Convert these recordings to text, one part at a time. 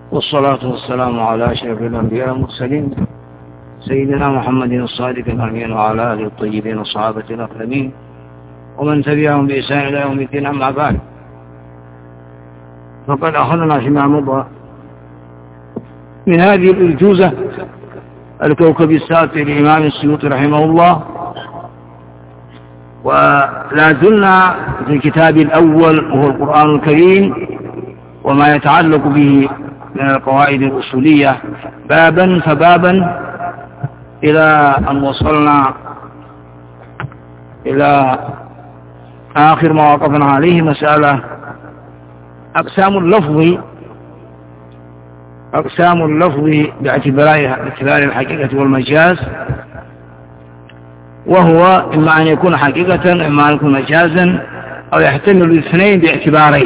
والصلاة والسلام على أشرف الأنبياء والمرسلين سيدنا محمد الصادق الأمين وعلى آله الطيبين والصحابة الأكرمين ومن تبعهم بإحسان إلى يوم الدين. أما بعد، فقد أخذنا فيما مضى من هذه الأرجوزة الكوكب الساتر للإمام السيوطي رحمه الله، ولا زلنا في الكتاب الأول وهو القرآن الكريم وما يتعلق به من القواعد الأصولية بابا فبابا إلى أن وصلنا إلى آخر ما وقفنا عليه، مسألة أقسام اللفظ باعتبار الحقيقة والمجاز، وهو إما أن يكون حقيقة إما أن يكون مجازا أو يحتمل الاثنين باعتبارين.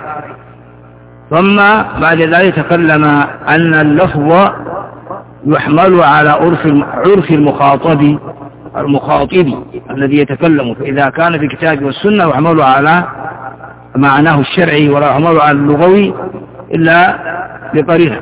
ثم بعد ذلك تكلم أن اللفظ يحمل على عرف المخاطب الذي يتكلم، فإذا كان في الكتاب والسنة يحمل على معناه الشرعي ولا يحمل على اللغوي إلا بقرينة،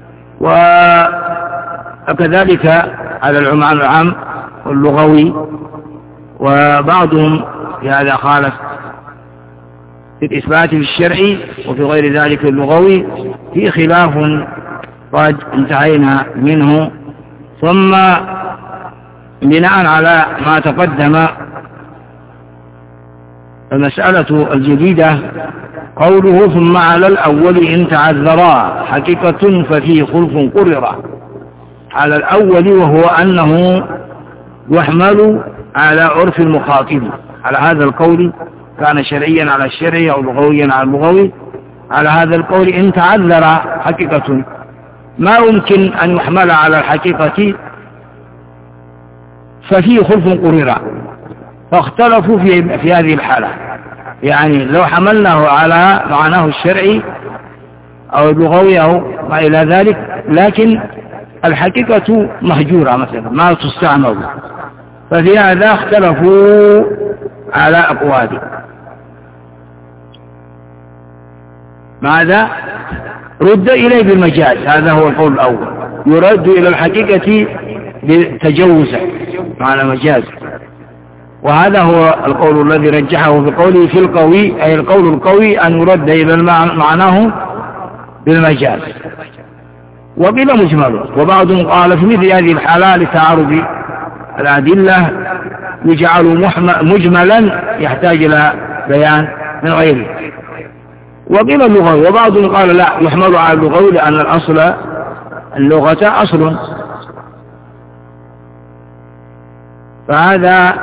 وكذلك على المعنى العام واللغوي، وبعضهم في هذا خالف في الإثبات الشرعي وفي غير ذلك اللغوي، في خلاف قد انتهينا منه. ثم بناء على ما تقدم المسألة الجديدة قوله ثم على الأول إن تعذرا حقيقة ففيه خلف قرر. على الأول وهو أنه يحمل على عرف المخاطب، على هذا القول كان شرعيا على الشرعي أو لغويا على اللغوي. على هذا القول إن تعذر حقيقة ما يمكن أن يحمل على الحقيقة ففيه خلف قرر، فاختلفوا في هذه الحالة، يعني لو حملناه على معناه الشرعي أو اللغوي أو ما إلى ذلك، لكن الحقيقة مهجورة مثلا ما تستعمل، ففي هذا اختلفوا على أقوال. ماذا؟ رد إليه بالمجاز، هذا هو القول الأول، يرد إلى الحقيقة بتجوزا معنى مجاز، وهذا هو القول الذي رجحه في قوله في القوي، أي القول القوي أن يرد إلى معناه بالمجاز. وقيل مجمل، وبعضهم قال في مثل هذه الحالة لتعارض الأدلة يجعل مجملا يحتاج إلى بيان من غيره. وقيل اللغوي، وبعضهم قال لا يحمل على اللغوي لأن الأصل اللغة أصل. فهذا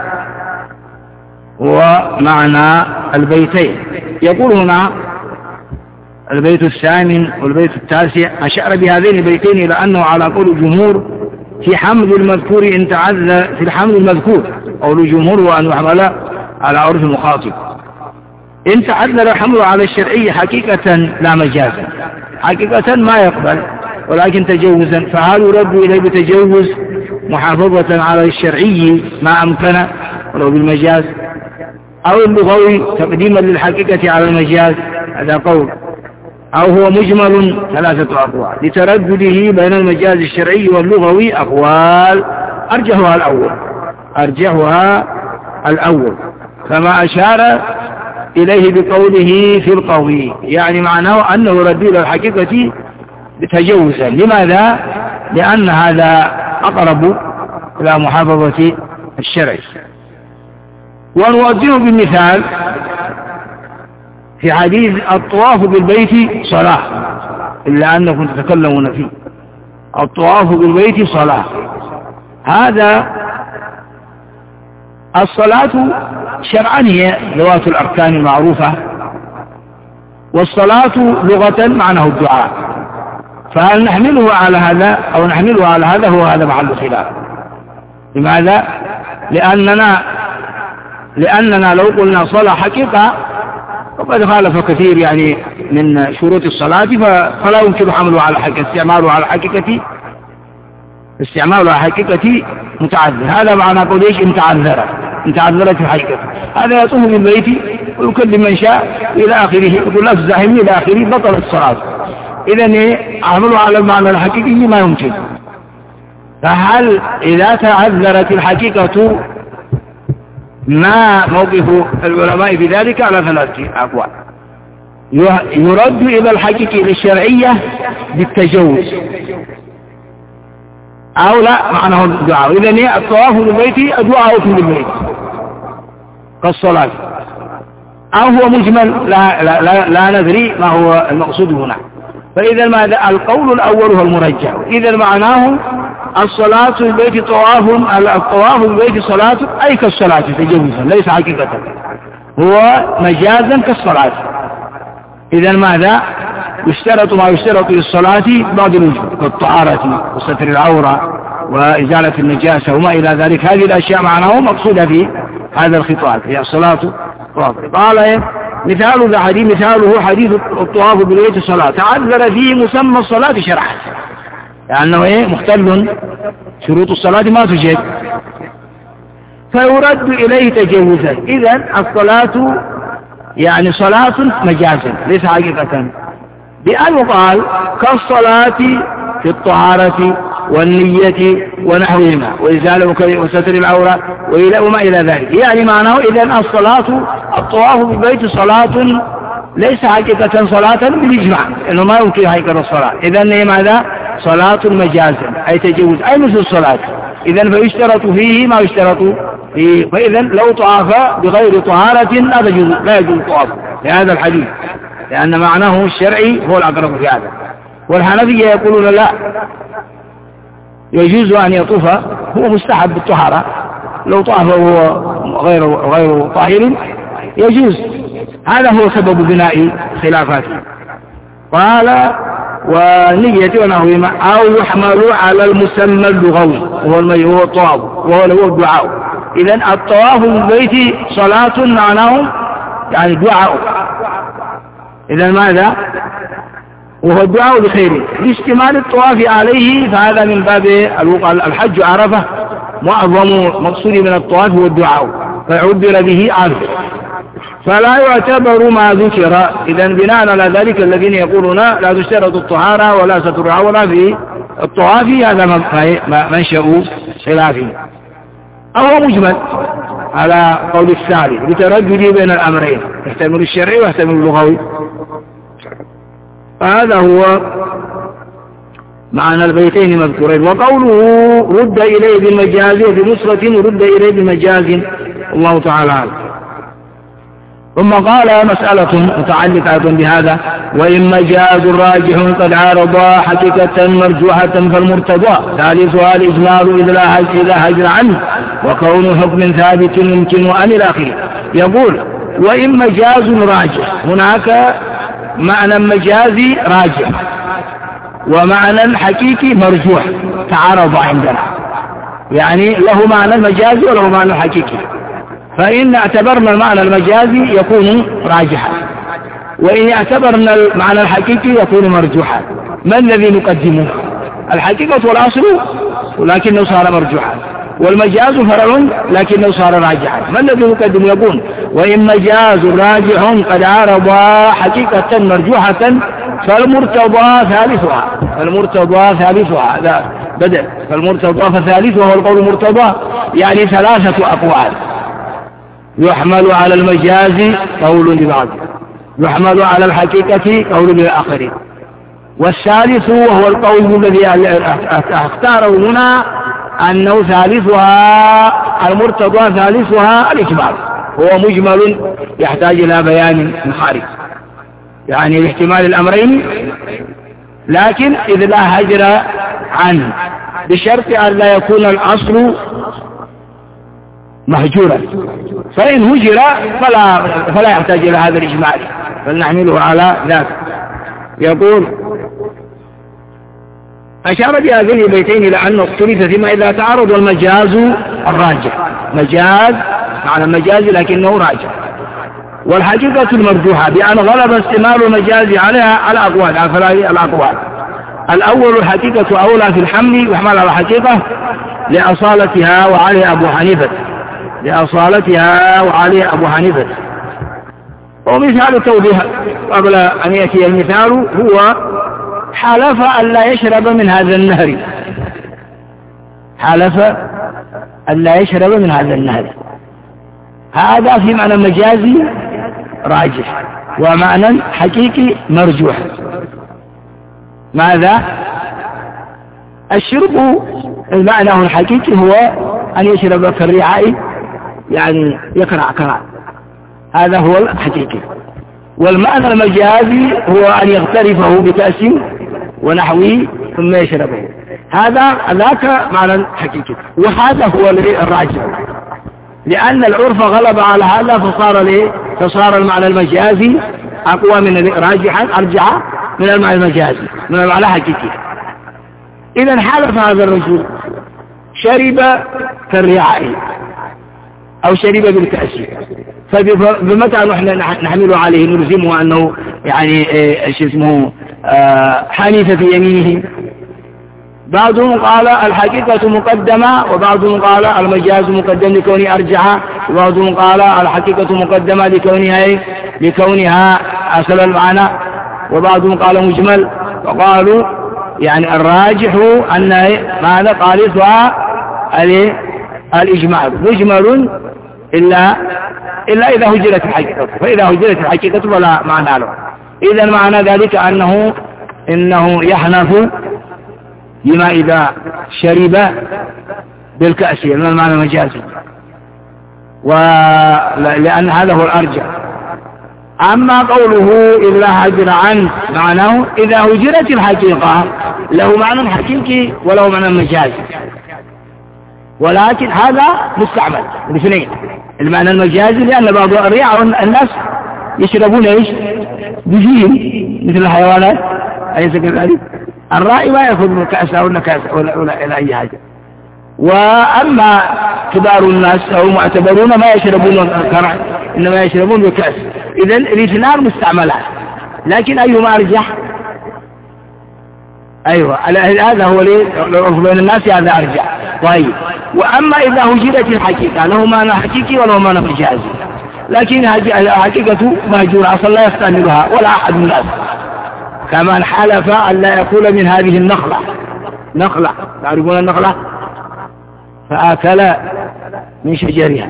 هو معنى البيتين. يقول هنا البيت الثامن والبيت التاسع أشار بهذين البيتين إلى أنه على قول الجمهور في حمل المذكور إن تعذر، في الحمل المذكور قول الجمهور وأن يحمل على عرف المخاطب. إن تعذر حمله على الشرعي حقيقة لا مجازا، حقيقة ما يقبل ولكن تجوزا، فهل يرد إليه بتجوز محافظة على الشرعي ما أمكن ولو بالمجاز، أو اللغوي تقديما للحقيقة على المجاز، هذا قول، أو هو مجمل ثلاثة أقوال لتردده بين المجاز الشرعي واللغوي أقوال أرجحها الأول كما أشار إليه بقوله في القوي، يعني معناه أنه يرد إلى الحقيقة تجوزا. لماذا؟ لأن هذا أقرب إلى محافظة الشرع. ونوضح بالمثال في حديث الطواف بالبيت صلاة، إلا أنكم تتكلمون فيه، الطواف بالبيت صلاة، هذا الصلاة شرعا هي ذوات الأركان المعروفة، والصلاة لغة معناه الدعاء، فهل نحمله على هذا أو نحمله على هذا؟ هو هذا محل خلاف. لماذا؟ لأننا لو قلنا صلاة حقيقة وقد خالف كثير يعني من شروط الصلاة، فلا يمكن حمله على حقيقة، استعماله على حقيقة متعذر. هذا معنى قول إيش؟ إن تعذرت الحقيقة، هذا يطوف بالبيت ويكلم من شاء إلى آخره، يقول لا تزاحمني إلى آخره، بطل الصلاة. إذن أعملوا على المعنى الحقيقي ما يمكن. فهل إذا تعذرت الحقيقة ما موقف العلماء في ذلك؟ على 3 أقوال. يرد إلى الحقيقة الشرعية بالتجوز، أو لا معناه الدعاء. إذن الطواف بالبيت دعاء في البيت كالصلاة، أو هو مجمل لا ندري ما هو المقصود هنا. فإذا ماذا؟ القول الأول هو المرجح. إذا معناه الصلاة في البيت الطواف بالبيت صلاة أي كالصلاة تجوزا، ليس حقيقة، هو مجازا كالصلاة. إذا ماذا؟ يشترط ما يشترط للصلاة بعض الوجوه كالطهارة وستر العورة وإزالة النجاسة وما إلى ذلك. هذه الأشياء معناه مقصودة في هذا الخطاب هي الصلاة. قال مثال ذا حديث، مثاله حديث الطواف بالبيت صلاة تعذر فيه مسمى الصلاة شرعا، لأنه مختل شروط الصلاة ما تجد، فيرد إليه تجوزا. إذن الصلاة يعني صلاة مجازا ليس حقيقة، بأن يقال كالصلاة في الطهارة والنية ونحوهما وإزالة وستر العورة وما إلى ذلك. يعني معناه إذن الصلاة الطواف بالبيت صلاة ليس حقيقة صلاة بالإجماع، إنه ما يمكن حقيقة الصلاة. إذن ماذا؟ صلاة مجازا أي تجوز أي مثل الصلاة. إذن فيشترط فيه ما يشترط فيه. فإذن لو طاف بغير طهارة لا يجوز الطواف لهذا الحديث، لأن معناه الشرعي هو الأقرب في هذا. والحنفية يقولون لا، يجوز أن يطوف هو مستحب بالطهارة، لو طاف وهو غير طاهر يجوز. هذا هو سبب بناء خلافاته. قال ونية ونحوهما، أو يحمل على المسمى اللغوي وهو الطواف وهو الدعاء. إذن الطواف بالبيت صلاة معناه يعني دعاء. إذن ماذا؟ وهو الدعاء بخير لاستمال الطواف عليه، فهذا من باب الحج عرفة، معظم مقصود من الطواف هو الدعاء، فعبر به عرفة، فلا يعتبر ما ذكر. إذن بناء على ذلك الذين يقولون لا تشترط الطهارة ولا ستر العورة في الطواف، هذا منشأ خلافه. أو مجمل على قول الثالث لتردد بين الأمرين، يحتمل الشرعي ويحتمل اللغوي. فهذا هو معنى البيتين مذكورين. وقوله رد إليه بالمجاز وبنصرة رد إليه بالمجاز، الله تعالى. ثم قال مسألة متعلقة بهذا: وإن مجاز راجح قد عارض حقيقة مرجوحة فالمرتضى ثالثها الإجمال إذ لا هجر عنه وكون حكم ثابت يمكن وأن إلى آخره. يقول وإن مجاز راجح، هناك معنى مجازي راجح ومعنى حقيقي مرجوح تعارض عندنا، يعني له معنى المجازي وله معنى الحقيقي. فإن اعتبرنا المعنى المجازي يكون راجحا، وإن اعتبرنا المعنى الحقيقي يكون مرجوحا. ما الذي نقدمه؟ الحقيقة والأصل ولكنه صار مرجوحا، والمجاز فرع لكنه صار راجحا. ما الذي نقدم؟ يقول وإن مجاز راجح قد عارض حقيقة مرجوحة فالمرتضى ثالثها هذا بدأ، فالمرتضى فثالثها هو القول المرتضى، يعني 3 أقوال. يحمل على المجاز قول لبعض، يحمل على الحقيقة قول للآخرين، والثالث وهو القول الذي اختاره هنا أنه ثالثها المرتضى ثالثها الإجمال، هو مجمل يحتاج إلى بيان خارج، يعني لاحتمال الأمرين، لكن إذ لا هجر عنه بشرط أن لا يكون الأصل مهجورا، فإن هجر فلا يحتاج إلى هذا الإجمال، فلنحمله على ذاك. يقول أشار بهذين البيتين إلى أنه اختلف فيما إذا تعارض المجاز الراجح، مجاز معنى المجاز لكنه راجح، والحقيقة المرجوحة بأن غلب استعمال المجاز عليها على أقوال، على 3 الأقوال. الأول الحقيقة أولى في الحمل، يحمل على الحقيقة لأصالتها وعليه أبو حنيفة، ومثال توضيح قبل أن يأتي المثال هو حلف ألا يشرب من هذا النهر، حلف ألا يشرب من هذا النهر. هذا في معنى مجازي راجح، ومعنى حقيقي مرجوح. ماذا؟ الشرب المعنى الحقيقي هو أن يشرب كالرعاء، يعني يقرع كرع، هذا هو الحقيقي. والمعنى المجازي هو أن يغترفه بكأس ونحوه ثم يشربه، هذا ذاك معنى حقيقي، وهذا هو الراجح، لأن العرف غلب على هذا فصار المعنى المجازي أقوى من راجحا، أرجح من المعنى المجازي، من المعنى الحقيقي. إذا حلف هذا الرجل شرب كالرعاء أو شرب بالكأس، فبمتى نحمل عليه نلزمه أنه يعني اسمه حنيف في يمينه؟ بعضهم قال الحقيقة مقدمة، وبعضهم قال المجاز مقدم لكونه أرجح، وبعضهم قال الحقيقة مقدمة لكونها أصل المعنى، وبعضهم قال مجمل، وقالوا يعني الراجح أن ماذا قالتها الإجمال مجمل إلا إذا هجرت الحقيقة، فإذا هجرت الحقيقة فلا معنى له. إذا معنى ذلك إنه يحنف بما إذا شرب بالكأس، من المعنى المجازي، لأن هذا هو الأرجح. أما قوله إلا هجر عنه معناه إذا هجرت الحقيقة له معنى حقيقي وله معنى مجازي، ولكن هذا مستعمل الاثنين، المعنى المجازي لأن بعض الرعاء الناس يشربون ايش بفيهم مثل الحيوانات، أليس كذلك؟ الراعي ما يأخذ من كأس أو نكاس ولا أي حاجة. وأما كبار الناس أو معتبرون ما يشربون الكرع، إنما يشربون بالكأس. إذن الاثنان مستعملات، لكن أيهما أرجح؟ أيوة هذا هو العرف بين الناس، هذا أرجح. طيب، وأما إذا هجرت الحقيقة له معنى حقيقي وله معنى مجازي، لكن الحقيقة مهجورة أصلا لا يستعملها ولا أحد من الناس، كمان حلف أن لا يأكل من هذه النخلة، نخلة تعرفون النخلة، فأكل من شجرها.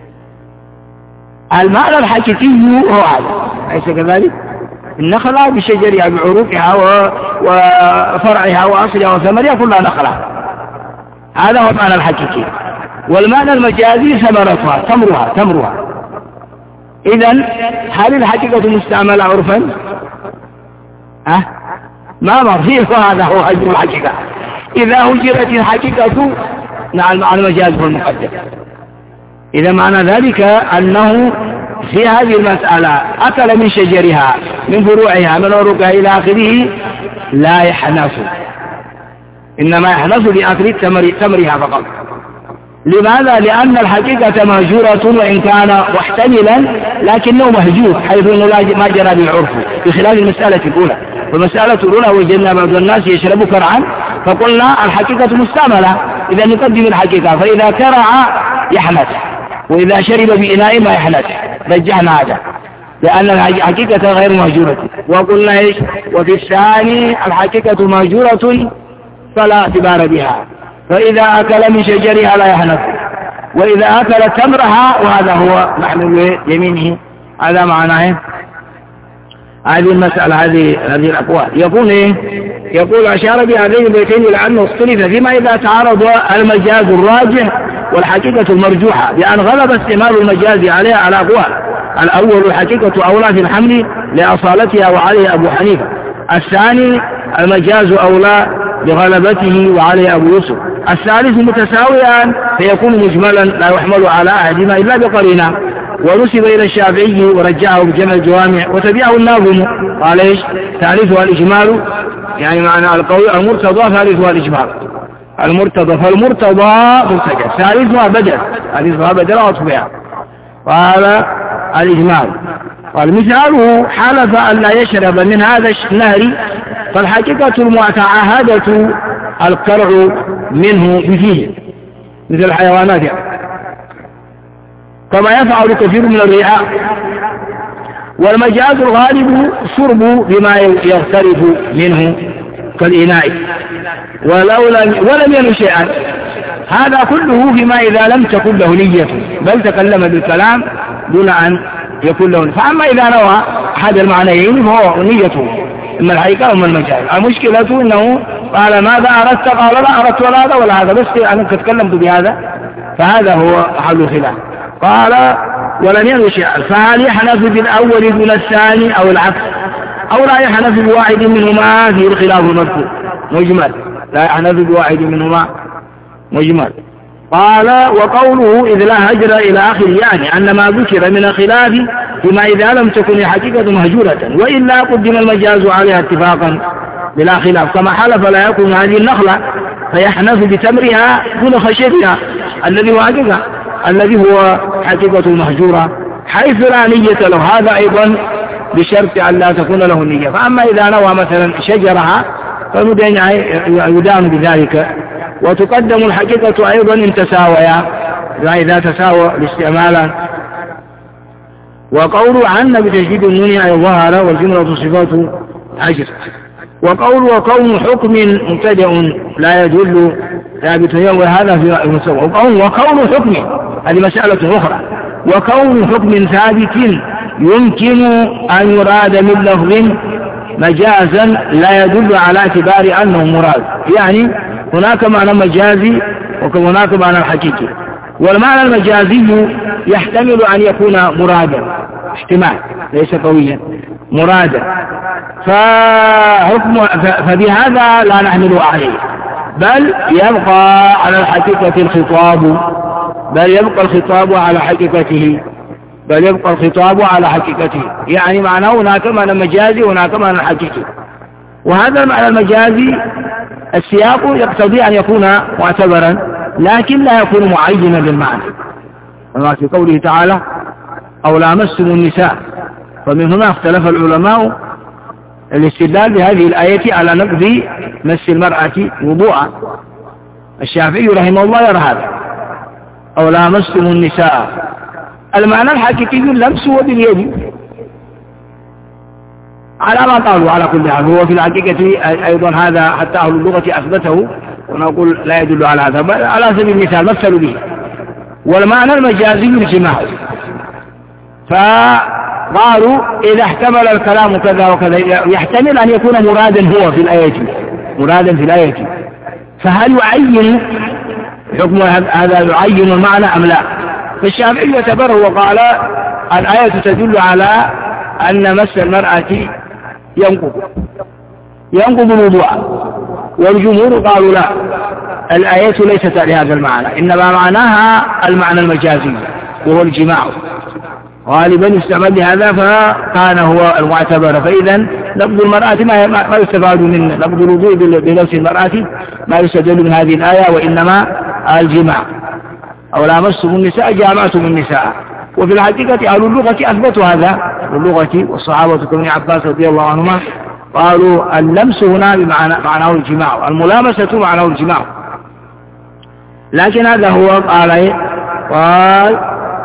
المعنى الحقيقي هو هذا، أليس كذلك؟ النخلة بشجرها بعروقها وفرعها وأصلها وثمرها كلها نخلة، هذا هو المعنى الحقيقي. والمعنى المجازي ثمرتها، تمرها. إذن هل الحقيقة مستعملة عرفا؟ ما مرفيه، وهذا هو هجر الحقيقة. إذا هجرت الحقيقة نعم على المجاز هو المقدم. إذا معنى ذلك أنه في هذه المسألة أكل من شجرها من فروعها من عروقها إلى آخره لا يحنث، إنما يحنث بأكل ثمرها فقط. لماذا؟ لأن الحقيقة مهجورة وإن كان محتملا لكنه مهجور، حيث أنه ما جرى بالعرف، بخلاف المسألة الأولى. والمسألة الأولى وجدنا بعض الناس يشرب كرعا فقلنا الحقيقة مستعملة، إذا نقدم الحقيقة، فإذا كرع يحنث، وإذا شرب بإناء ما يحنث، رجعنا هذا لأن الحقيقة غير مهجورة. وقلنا إيش؟ وفي الثاني الحقيقة مهجورة فلا اعتبار بها، فإذا أكل من شجرها لا يحنث، وإذا أكل تمرها وهذا هو محمول يمينه. هذا معناه هذه المسألة، هذه الأقوال. يقول إيه؟ يقول أشار بهذين البيتين إلى أنه اختلف فيما إذا تعارض المجاز الراجح والحقيقة المرجوحة، لأن غلب استعمال المجاز عليها على أقوال. الأول الحقيقة أولى في الحمل لأصالتها وعليه أبو حنيفة، الثاني المجاز أولى بغلبته وعليه أبو يوسف، الثالث متساويان فيكون مجملا لا يحمل على أحدهما إلا بقرينة. ونسب إلى الشافعي ورجعه بجمع الجوامع وتبعه الناظم، قال إيش؟ ثالثها الإجمال، يعني معنى القول المرتضى ثالثها الإجمال، المرتضى فالمرتضى مرتجع، ثالثها بدل وأطبع، قال الإجمال. قال مثاله حلف أن لا يشرب من هذا النهر، فالحقيقة المتعاهدة القرع منه بفيه مثل الحيوانات يعني، كما يفعل كثير من الرعاء. والمجاز الغالب شرب بما يغترف منه، كالإناء ولم ينو شيئا. هذا كله فيما إذا لم تكن له نية بل تكلم بالكلام دون أن يكون له. فأما إذا نوى أحد المعنيين فهو نيته إما الحقيقة وإما المجاز. المشكلة إنه قال ماذا أردت؟ قال لا أردت ولا هذا ولا هذا، بس أنا تكلمت بهذا، فهذا هو حل الخلاف. قال ولم ينو شيئا، فهل يحنث بالأول دون الثاني أو العكس، أو لا يحنث بواحد منهما في الخلاف المذكور مجمل، لا يحنث بواحد منهما مجمل. قال وقوله إذ لا هجر إلى آخر، يعني أن ما ذكر من الخلاف فيما إذا لم تكن الحقيقة مهجورة، وإلا قدم المجاز عليها اتفاقا بلا خلاف، كما حلف لا يكون هذه النخلة فيحنث بتمرها دون خشيتها الذي هو حقيقة، الذي هو حقيقة المهجورة حيث لا نية له، هذا أيضا بشرط أن لا تكون له النية. فأما إذا نوى مثلا شجرها فالمدين يدان بذلك، وتقدم الحقيقة أيضا إن تساويا، إذا تساوى الاستعمال. وقول عن بتشديد النون أي ظهر والجملة صفات عجز. وقول وكون حكم مبتدأ لا يدل ثابت، وهذا في المسوى. وكون حكم هذه مسألة أخرى. وكون حكم ثابت يمكن أن يراد من لفظ مجازا لا يدل على اعتبار أنه مراد، يعني هناك معنى مجازي وهناك معنى حقيقي، والمعنى المجازي يحتمل أن يكون مرادا، احتمال ليس قويا، مرادا، فبهذا لا نحمل عليه، بل يبقى على الحقيقة الخطاب، بل يبقى الخطاب على حقيقته، بل يبقى الخطاب على حقيقته، يعني معناه هناك معنى مجازي وهناك معنى حقيقي. وهذا المعنى المجازي السياق يقتضي أن يكون معتبرا لكن لا يكون معينا للمعنى، كما في قوله تعالى أو لامستم النساء، فمن هنا اختلف العلماء الاستدلال بهذه الآية على نقض مس المرأة وضوءا. الشافعي رحمه الله يرى هذا أو لامستم النساء، المعنى الحقيقي اللمس هو باليد على ما قالوا. على كل حال هو في الحقيقة أيضا هذا حتى أهل اللغة أثبته، ونقول لا يدل على هذا، بل على سبيل المثال مثلوا به. والمعنى المجازي الجماع، فقالوا إذا احتمل الكلام كذا وكذا يحتمل أن يكون مرادا هو في الآية، مرادا في الآية، فهل يعين حكم هذا يعين المعنى أم لا؟ فالشافعي يعتبره وقال الآية تدل على أن مس المرأة ينقض الوضوء، والجمهور قالوا لا، الآية ليست لهذا المعنى، إنما معناها المعنى المجازي وهو الجماع، غالبا يستعمل لهذا فكان هو المعتبر. فإذا لفظ المرأة ما يستفاد منه، لفظ الوضوء بنفس المرأة ما يستدل من هذه الآية، وإنما الجماع. أو لامستم النساء جامعتم النساء. وفي الحقيقة أهل اللغة أثبتوا هذا، اللغة والصحابة كابن عباس رضي الله عنهما قالوا اللمس هنا معناه الجماع، الملامسة معناه الجماع، لكن هذا هو قال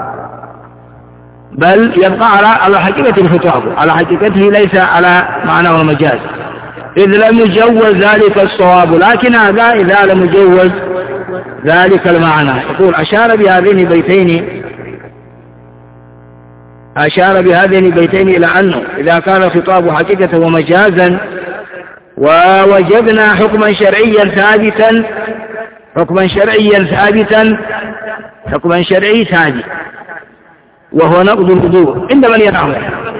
بل يبقى على حقيقة الخطاب، على حقيقته ليس على معناه المجاز، إذ لم يجوز ذلك الصواب، لكن هذا إذا لم يجوز ذلك المعنى. يقول أشار بهذين البيتين إلى أنه إذا كان الخطاب حقيقة ومجازا ووجدنا حكما شرعيا ثابتا وهو نقض الوضوء عند من ينام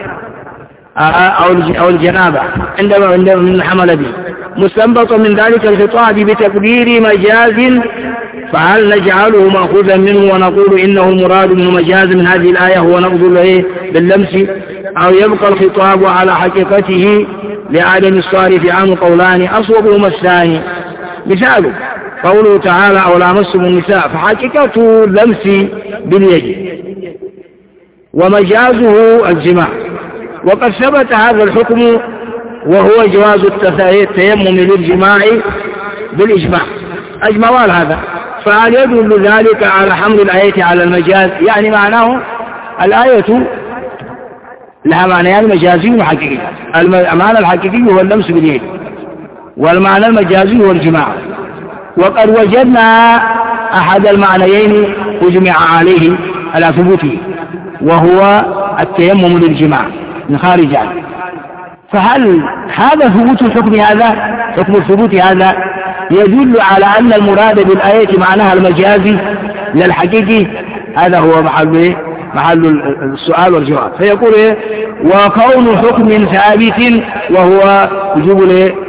أو الجنابة عند من حمل به، مستنبط من ذلك الخطاب بتقدير مجاز، فهل نجعله مأخوذا منه ونقول إنه مراد من مجاز من هذه الآية هو نقض باللمس، أو يبقى الخطاب على حقيقته لعدم الصارف عنه قولان أصوبهما الثاني. مثال قوله تعالى أو لامستم النساء، فحقيقته اللمس باليد ومجازه الجماع، وقد ثبت هذا الحكم وهو جواز التيمم للجماع بالإجماع، أجمعوا على هذا، فهل يدل ذلك على حمل الآية على المجاز؟ يعني معناه الآية لها معنيان مجازي وحقيقي، المعنى الحقيقي هو اللمس باليد، والمعنى المجازي هو الجماع. وقد وجدنا أحد المعنيين أجمع عليه على ثبوته، وهو التيمم للجماع من خارج عنه. فهل هذا ثبوت الحكم هذا، حكم الثبوت هذا يدل على أن المراد بالآية معناها المجازي للحقيقي؟ هذا هو محل السؤال والجواب. فيقول وكون حكم ثابت وهو وجوب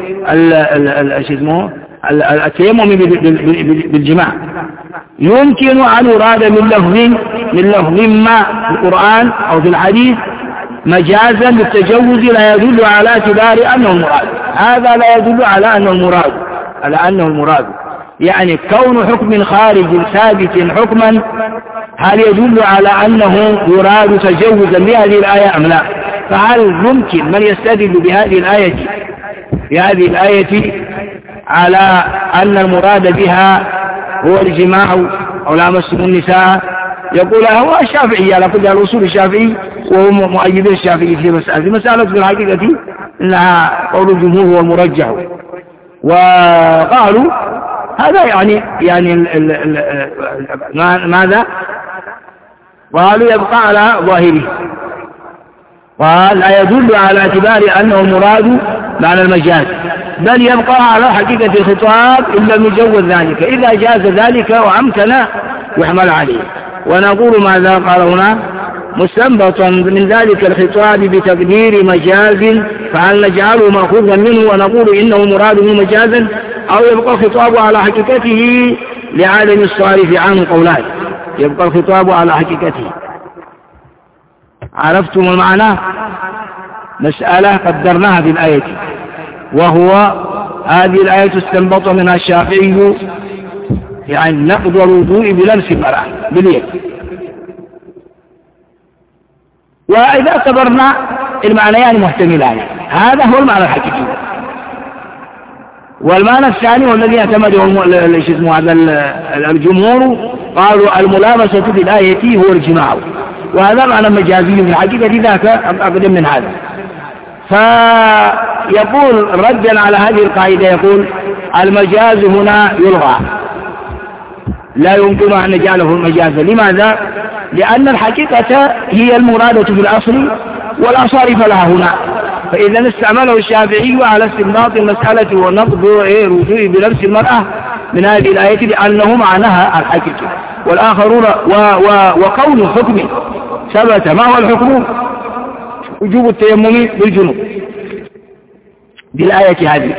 التيمم بالجماع يمكن أن يراد من لفظ ما في القرآن أو في الحديث مجازا للتجوز لا يدل على اعتبار أنه المراد. هذا لا يدل على أنه المراد، يعني كون حكم خارج ثابت حكما هل يدل على أنه يراد تجوزا بهذه الآية أم لا؟ فهل يمكن من يستدل بهذه الآية على أن المراد بها هو الجماع أو لامستم النساء؟ يقول هو الشافعي على كل الأصول الشافعي، وهو مؤيد الشافعي في مسألة في الحقيقة إنها قول الجمهور هو المرجح. وقالوا هذا يعني ماذا؟ قالوا يبقى على ظاهره، قال لا يدل على اعتبار أنه مراد معنى المجاز، بل يبقى على حقيقة الخطاب إن لم يجوز ذلك. إذا جاز ذلك وأمكن يحمل عليه. ونقول ماذا قال هنا؟ مستنبطا من ذلك الخطاب بتقدير مجاز، فهل نجعله مأخوذا منه ونقول إنه مراده مجازا، أو يبقى الخطاب على حقيقته لعدم الصارف عنه قولان؟ يبقى الخطاب على حقيقته. عرفتم المعنى؟ مسألة قدرناها في الآية، وهو هذه الآية استنبط منها الشافعي يعني نقض الوضوء بلمس المرأة باليد. وإذا اعتبرنا المعنيان محتملان، هذا هو المعنى الحقيقي. والمعنى الثاني والذي اعتمده الجمهور قالوا الملامسة في الآية هو الجماع، وهذا معنى مجازي من حقيقة ذاك أقدم من هذا. فيقول ردا على هذه القاعدة يقول المجاز هنا يلغى، لا يمكن أن نجعله مجازا. لماذا؟ لأن الحقيقة هي المرادة في الأصل ولا صارف لها هنا. فإذا استعمله الشافعي على استنباط المسألة ونقض الوضوء بلمس المرأة من هذه الآية لأنه معناها الحقيقة. والآخرون وكون حكم ثبت. ما هو الحكم؟ وجوب التيمم بالجنوب بالآية هذه.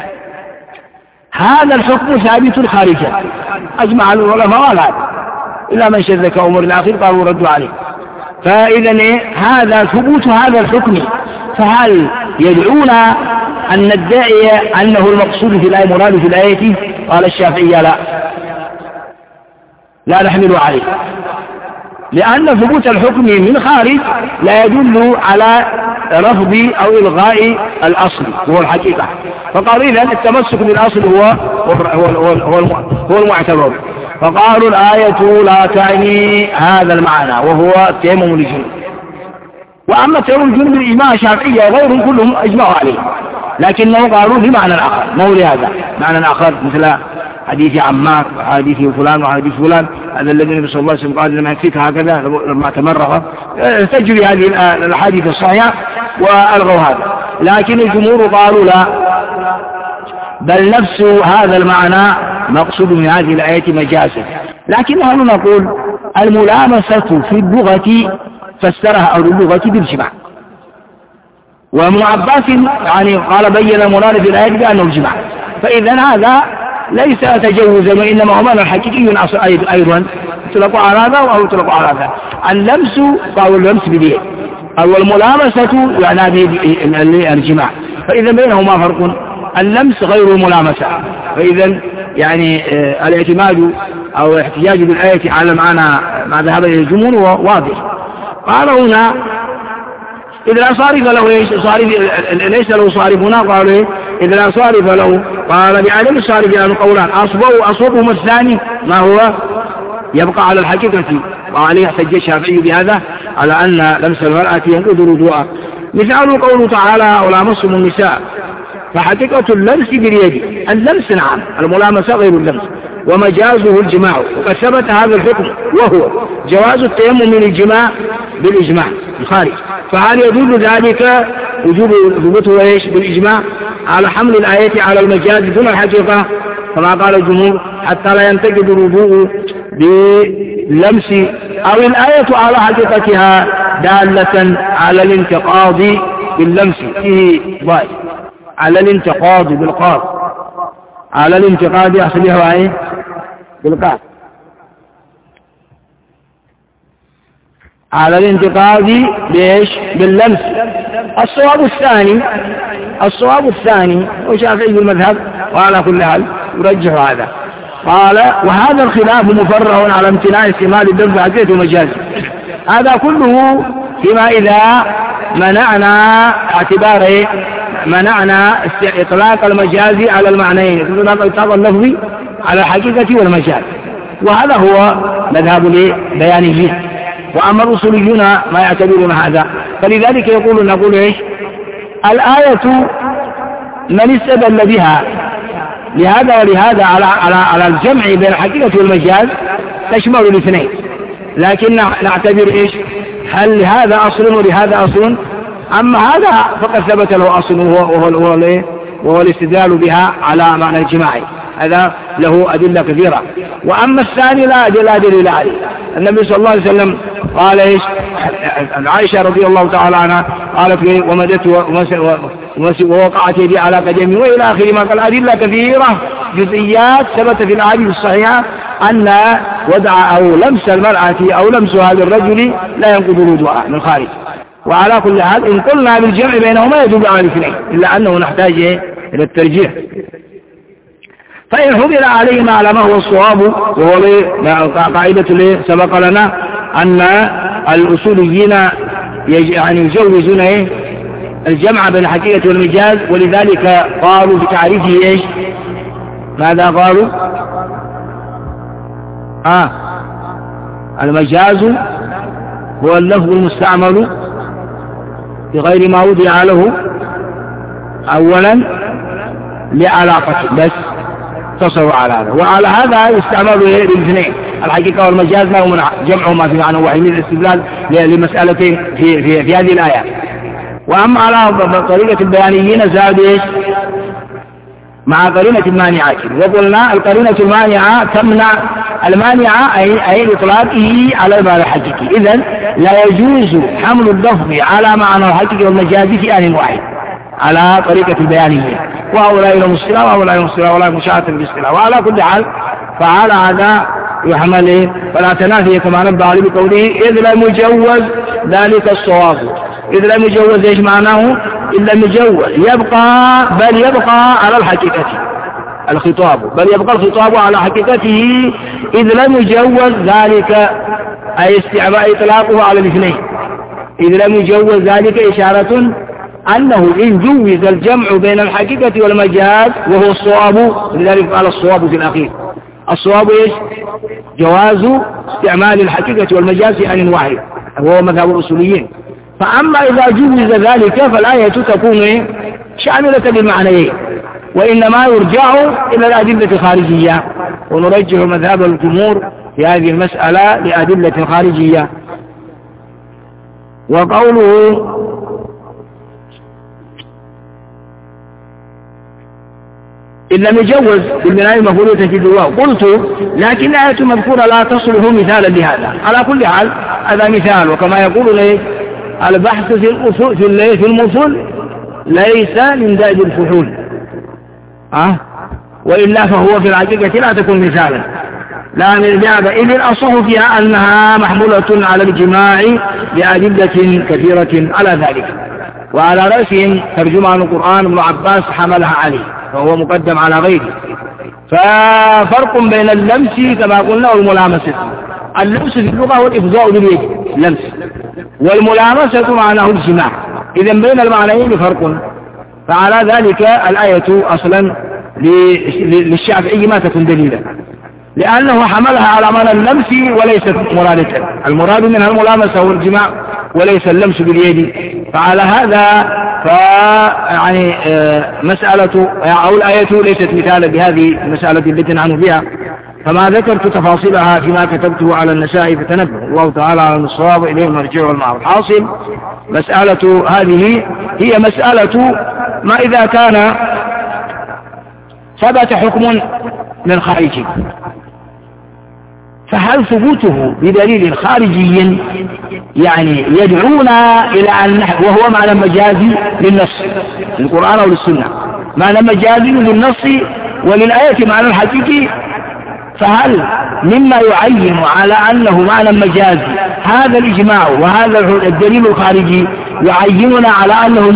هذا الحكم ثابت خارجا، أجمع العلماء على هذا إلا من شذ كأمر الآخر قالوا ردوا عليه. فإذا هذا ثبوت هذا الحكم، فهل يدعونا أن ندعي أنه المقصود في الآية مراد في الآية؟ قال الشافعي لا نحمل عليه، لأن ثبوت الحكم من خارج لا يدل على رفض أو إلغاء الأصل وهو الحقيقة. فقالوا إذن التمسك بالأصل هو المعتبر. فقالوا الآية لا تعني هذا المعنى وهو التيمم للجنوب. وأما التيمم للجنوب بالإجماع الشافعي وغيرهم كلهم أجمعوا عليه، لكنه قالوا بمعنى آخر، مو لهذا معنى آخر مثل حديث عمار وحديث فلان وحديث فلان، هذا الذي النبي صلى الله عليه وسلم قال لما يكفيك هكذا لما تمرغ تجري هذه الحديث الصحيحة وألغوا هذا. لكن الجمهور قالوا لا، بل نفس هذا المعنى مقصود من هذه الآية مجازا. لكن نحن نقول الملامسة في اللغة فسرها أو اللغة بالجماع، وابن عباس يعني قال بين المراد في الآية بأنه الجماع. فإذا هذا ليس تجوزا وإنما هو معنى حقيقي أيضا يطلق على هذا أو يطلق على هذا. اللمس فهو اللمس باليد، أو الملامسة يعني الجماع. فإذا بينهما فرق، اللمس غير الملامسة. فإذا يعني الاعتماد أو الاحتجاج بالآية على معنى ما ذهب إلى الجمهور هو واضح. قال هنا إذا لا صارف له ليس له صارف هنا، قالوا إذا لا صارف له قال بعدم الصارف يعني قولان أصوبهما الثاني ما هو يبقى على الحقيقة، وعليه احتج الشافعي بهذا على أن لمس المرأة ينقض الوضوء. مثال قوله تعالى ولا مسم النساء، فحقيقة اللمس باليد، اللمس نعم، الملامسة غير اللمس، ومجازه الجماع، وقد ثبت هذا الحكم وهو جواز التيمم من الجماع بالإجماع الخارج. فهل يدل ذلك وجوب ثبوته ايش بالإجماع على حمل الآية على المجاز دون الحقيقة كما قال الجمهور حتى لا ينتقد الوضوء باللمس، أو الآية على حقيقتها دالة على الانتقاض باللمس فيه ضائع، على الانتقاض بالقاف، على الانتقاض أحسبها ايه بالقاف، على الانتقاض بإيش باللمس. الصواب الثاني وشافعي المذهب وعلى كل حال يرجح هذا. قال وهذا الخلاف مفرع على امتناع استعمال اللفظ حقيقة المجاز، هذا كله فيما إذا منعنا منعنا إطلاق المجاز على المعنيين، إطلاق اللفظ على الحقيقة والمجاز، وهذا هو مذهب البيانيين. وأما الأصوليون ما يعتبرون هذا، فلذلك نقول إيش الآية من استدل بها لهذا ولهذا على الجمع بين الحقيقة والمجاز تشمل الاثنين، لكن نعتبر إيش هل لهذا أصل ولهذا أصل، أما هذا فقد ثبت له أصل وهو الاستدلال بها على معنى الجماعي، هذا له أدلة كثيرة. وأما الثاني لا أدلة عليه. النبي صلى الله عليه وسلم قال إيش عائشة رضي الله تعالى عنها قالت لي ومدت ووقعت يدي على قدمي وإلى آخر ما قال. أدلة كثيرة جزئيات ثبت في الأحاديث الصحيحة أن وضع أو لمس المرأة أو لمس هذا الرجل لا ينقض الوضوء من خارج. وعلى كل حال إن قلنا بالجمع بينهما يدل على الاثنين، إلا أنه نحتاج إلى الترجيح. فإن حمل عليهما على ما هو الصواب، وهو قاعدة سبق لنا أن الأصوليين يعني يجوزون الجمع بين الحقيقة والمجاز، ولذلك قالوا في تعريفه إيش ماذا قالوا المجاز هو اللفظ المستعمل بغير ما وضع له أولا لعلاقة بس تصروا على هذا، وعلى هذا يستعمل الاثنين الحقيقة والمجاز ما هو جمعهما في معنى واحد من الاستدلال لمسألتين في هذه الآية. وأما على طريقة البيانيين زاد إيش مع قرينة المانعة، وقلنا القرينة المانعة تمنع المانعة أي إطلاقه على المعنى الحقيقي، إذن لا يجوز حمل اللفظ على معنى الحقيقي والمجاز في آن واحد على طريقة البيانيين، وهؤلاء لهم اصطلاح وهؤلاء لهم اصطلاح ولا مشاهدة بالاصطلاح. وعلى كل حال فعلى هذا يحمل فلا تنافي كما نبه عليه بقوله إذ لم يجوز ذلك الصواب. إذ لم يجوز إيش معناه؟ إذ لم يجوز بل يبقى على الحقيقة الخطاب، بل يبقى الخطاب على حقيقته إذ لم يجوز ذلك أي استعمال إطلاقه على الاثنين. إذ لم يجوز ذلك إشارة أنه إن جوز الجمع بين الحقيقة والمجاز وهو الصواب، لذلك قال الصواب في الأخير. الصواب إيش جواز استعمال الحقيقة والمجاز في آن واحد، وهو مذهب الأصوليين. فأما إذا جوز ذلك فالآية تكون شاملة للمعنيين، وإنما يرجع إلى الأدلة الخارجية، ونرجح مذهب الجمهور في هذه المسألة لأدلة خارجية. وقوله إن لم يجوز بالبناء المفروضة في الواو، قلت لكن آية مذكورة لا تصله مثالا لهذا. على كل حال هذا مثال، وكما يقول لي البحث في المفول ليس من دائب الفحول، وإلا فهو في الحقيقة لا تكون مثالا، لا من هذا إذ الأصح فيها أنها محمولة على الجماع بأدلة كثيرة على ذلك. وعلى رأسهم ترجمان القرآن ابن عباس حملها عليه، فهو مقدم على غيره. ففرق بين اللمس كما قلنا والملامسة. اللمس في اللغة هو الإفضاء باليد اللمس، والملامسة معناه الجماع، إذن بين المعنيين فرق. فعلى ذلك الآية أصلا للشافعي ما تكون دليلا، لأنه حملها على معنى اللمس وليست مرادة، المراد منها الملامسة والجماع وليس اللمس باليد. فعلى هذا يعني مسألة أو الآية ليست مثالا بهذه المسألة التي نحن بها، فما ذكرت تفاصيلها فيما كتبته على النساء فتنبه الله تعالى على الصواب إليه المرجع والمعروف. حاصل مسألة هذه هي مسألة ما إذا كان ثبت حكم من خارجي، فهل ثبوته بدليل خارجي يعني يدعونا إلى أن وهو معنى مجازي للنص للقرآن أو للسنة، معنى مجازي للنص وللآية معنى الحقيقي، فهل مما يعين على أنه معنى مجازي هذا الإجماع وهذا الدليل الخارجي يعيننا على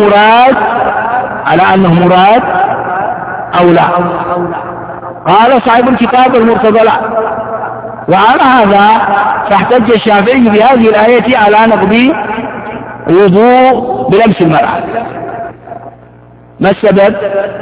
أنه مراد أو لا؟ قال صاحب الكتاب المرتضى لا. وعلى هذا فاحتج الشافعي بهذه الآية على نقض وضوء بلمس المرأة. ما السبب؟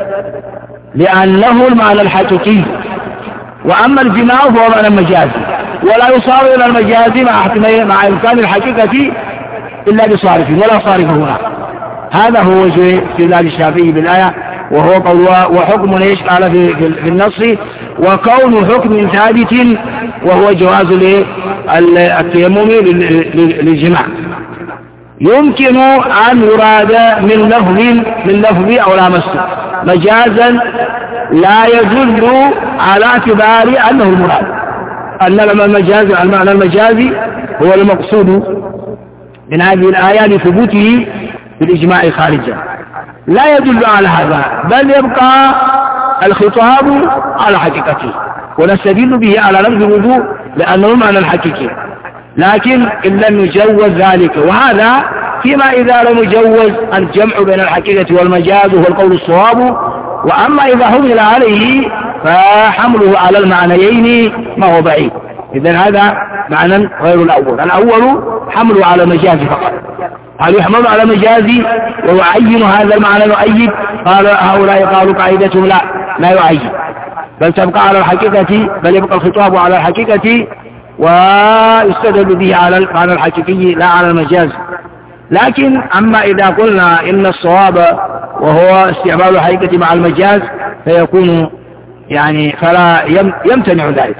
لأنه المعنى الحقيقي، وأما الجماع فهو معنى مجازي، ولا يصار إلى المجازي مع إمكان الحقيقة إلا بصارف ولا صارف هنا. هذا هو وجه استدلال الشافعي بالآية، وهو قول وحكم ايش قال في النص وكون حكم ثابت وهو جواز التيمم للجماع. يمكن أن يراد من لفظ أو لامسه مجازا لا يدل على اعتبار أنه المراد، أن المعنى المجازي هو المقصود من هذه الآية لثبوته بالإجماع خارجا، لا يدل على هذا، بل يبقى الخطاب على حقيقته ونستدل به على لفظ الوضوء لأنه معنى الحقيقي. لكن إن لم يجوز ذلك، وهذا فيما إذا لم يجوز الجمع بين الحقيقة والمجاز وهو القول الصواب. وأما إذا حمل عليه فحمله على المعنيين ما هو بعيد. إذن هذا معنى غير الأول. الأول حمله على مجاز فقط، هل يحمل على مجازي ويعين هذا المعنى يؤيد؟ قال هؤلاء قالوا قاعدتهم لا يعين، بل تبقى على الحقيقة، بل يبقى الخطاب على الحقيقة ويستدل به على المعنى الحقيقي لا على المجاز. لكن أما إذا قلنا إن الصواب وهو استعمال الحقيقة مع المجاز فيكون يعني فلا يمتنع ذلك.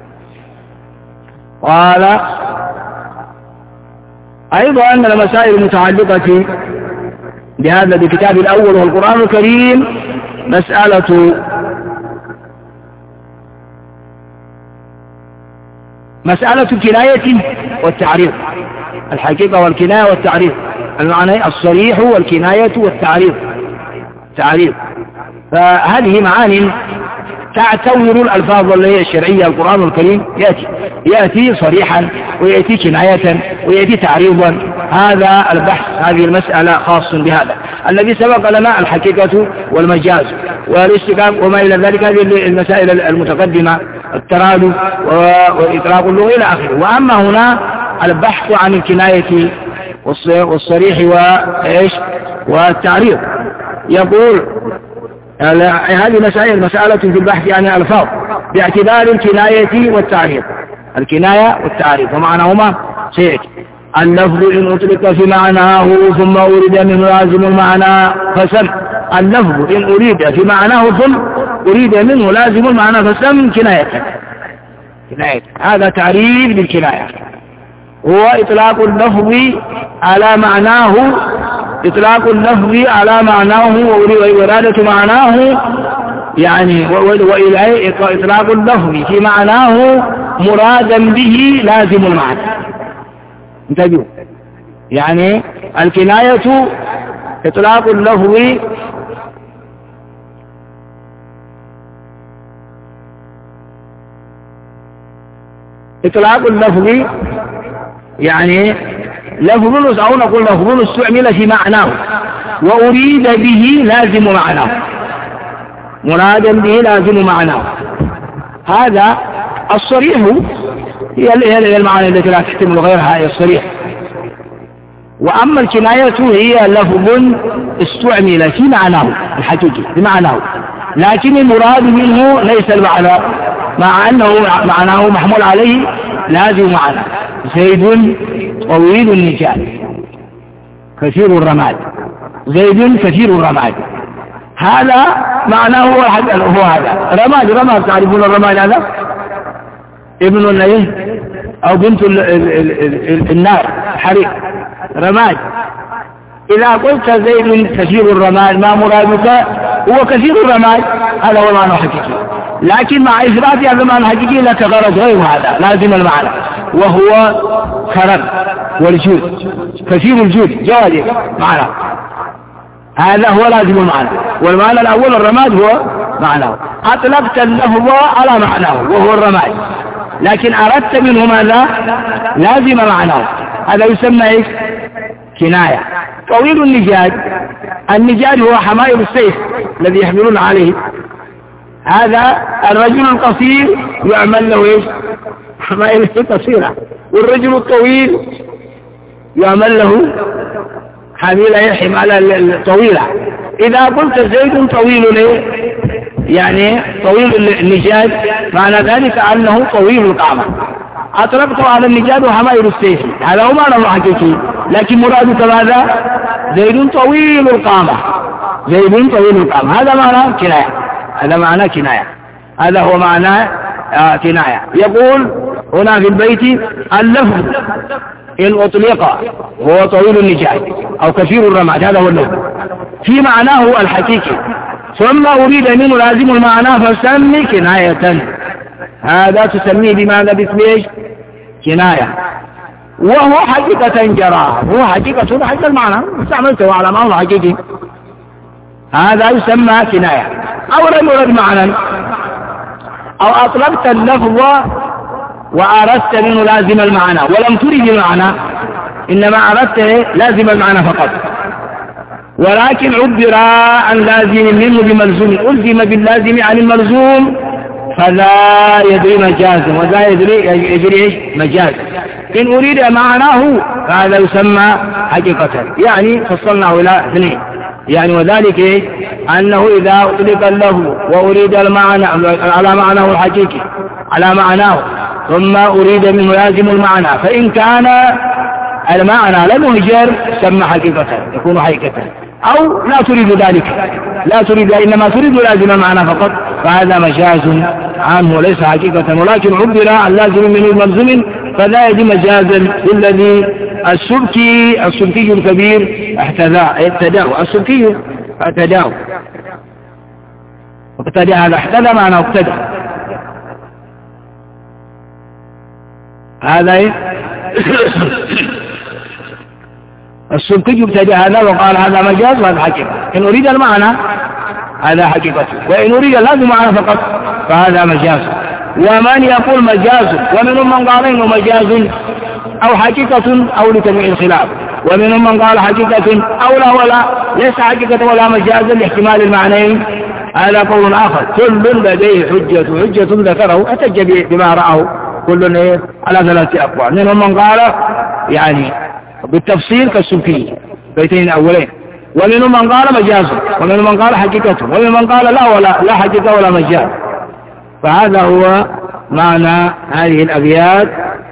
قال أيضا أن المسائل المتعلقة بهذا الكتاب الأول والقرآن الكريم مسألة الكناية والتعريض، الحقيقة والكناية والتعريض، المعنى الصريح والكناية والتعريض فهذه معاني تعتبر الألفاظ الشرعية. القرآن الكريم يأتي صريحا ويأتي كناية ويأتي تعريضا. هذا البحث، هذه المسألة خاص بهذا. الذي سبق لنا الحقيقة والمجاز والاستقام وما إلى ذلك، هذه المسائل المتقدمة، الترادف وإطلاق اللغة إلى آخره. وأما هنا البحث عن الكناية والصريح والتعريض. يقول هذه مسألة في البحث عن الألفاظ باعتبار الكناية والتعريض. الكناية والتعريض ومعناهما سيأتي. اللفظ إن أطلق في معناه ثم أريد منه لازم المعنى فسم. اللفظ إن أريد في معناه ثم أريد منه لازم المعنى فسم كناية. هذا تعريف بالكناية، هو إطلاق اللفظ على معناه، وإرادة معناه يعني إطلاق اللفظ في معناه مرادا به لازم المعنى. انتبهوا، يعني الكناية إطلاق اللفظ يعني لفظ أو نقول لفظ استعمل في معناه وأريد به لازم معناه، مرادا به لازم معناه. هذا الصريح هي المعاني التي لا تحتمل غيرها، هي الصريح. وأما الكناية هي لفظ استعمل في معناه الحقيقي، في معناه لكن المراد منه ليس المعنى، مع أنه معناه محمول عليه لازم معنى. زيد طويل النجاد كثير الرماد، زيد كثير الرماد، هذا معناه هو هذا رماد. تعرفون الرماد هذا ابن النيه أو بنت النار حريق رماد. إذا قلت زيد كثير الرماد ما مرادك؟ هو كثير الرماد، هذا هو معنى حقيقي، لكن مع إثبات هذا المعنى الحقيقي لك غرض غير هذا لازم المعنى، وهو كرم والجود، كثير الجود جواد معنى، هذا هو لازم المعنى. والمعنى الأول الرماد هو معناه، أطلقت اللفظ على معناه وهو الرماد، لكن أردت منه ماذا؟ لازم معناه، هذا يسمى إيش؟ كناية. طويل النجاد هو حمائل السيف الذي يحملون عليه، هذا الرجل القصير يعمل له إيش؟ حمائل قصيرة، والرجل الطويل يعمل له حميلة حمالة طويلة. إذا قلت زيد طويل ليه؟ يعني طويل النجاد معنى ذلك أنه طويل القامة، أطلقته على النجاد وحمائل السيف، هذا هو معنى حقيقي، لكن مرادك ماذا؟ زيد طويل القامة، زيد طويل القامة، هذا معنى كناية، هذا معنى كناية، هذا هو معنى كناية. يقول هنا في البيت اللفظ إن أطلق هو طويل النجاد أو كثير الرماد، هذا هو اللفظ في معناه الحقيقي، ثم أريد منه لازم المعنى فسمي كناية، هذا تسميه بماذا؟ باسم ايش؟ كناية، وهو حقيقة جرى، هو حقيقة حتى المعنى استعملته على معنى حقيقي، هذا يسمى كناية. أو لم يرد معنى، أو أطلقت اللفظ وأردت منه لازم المعنى ولم تريد المعنى، إنما أردت لازم المعنى فقط، ولكن عبر عن لازم منه بملزوم، ألزم باللازم عن الملزوم فلا يدري مجازا، ولا يدري مجازا. إن أريد معناه فهذا يسمى حقيقة، يعني فصلناه إلى اثنين، يعني وذلك أنه إذا أطلق اللفظ وأريد المعنى على معناه الحقيقي على معناه، ثم أريد منه لازم المعنى، فإن كان المعنى لم يهجر سمى حقيقة، يكون حقيقة. أو لا تريد ذلك، لا تريد، إنما تريد لازم المعنى فقط، فهذا مجاز عنه ليس حقيقة، ولكن عبر عن لازم من الملزم فلا يجب مجازا الذي السبكي الكبير احتداه، السبكي احتداه، وابتدى هذا احتدى معنى ابتدى، هذا السبكي ابتدى هذا وقال هذا مجاز وهذا حقيقة. إن أريد المعنى هذا حقيقة، وإن أريد لازم معنى فقط فهذا مجاز. ومن يقول مجاز، ومنهم من قال إنه مجاز أو حقيقة أو لتنويع الخلاف، ومنهم من قال حقيقة أو لا ولا ليس حقيقة ولا مجازا لاحتمال المعنيين، هذا قول آخر. كل لديه حجة ذكره احتج بما رأه، كل على ثلاثة أقوال. منهم من قال يعني بالتفصيل كالسبكي بيتين أولين، ومنهم من قال مجاز، ومنهم من قال حقيقة، ومنهم من قال لا حقيقة ولا مجاز. فهذا هو معنى هذه الأبيات.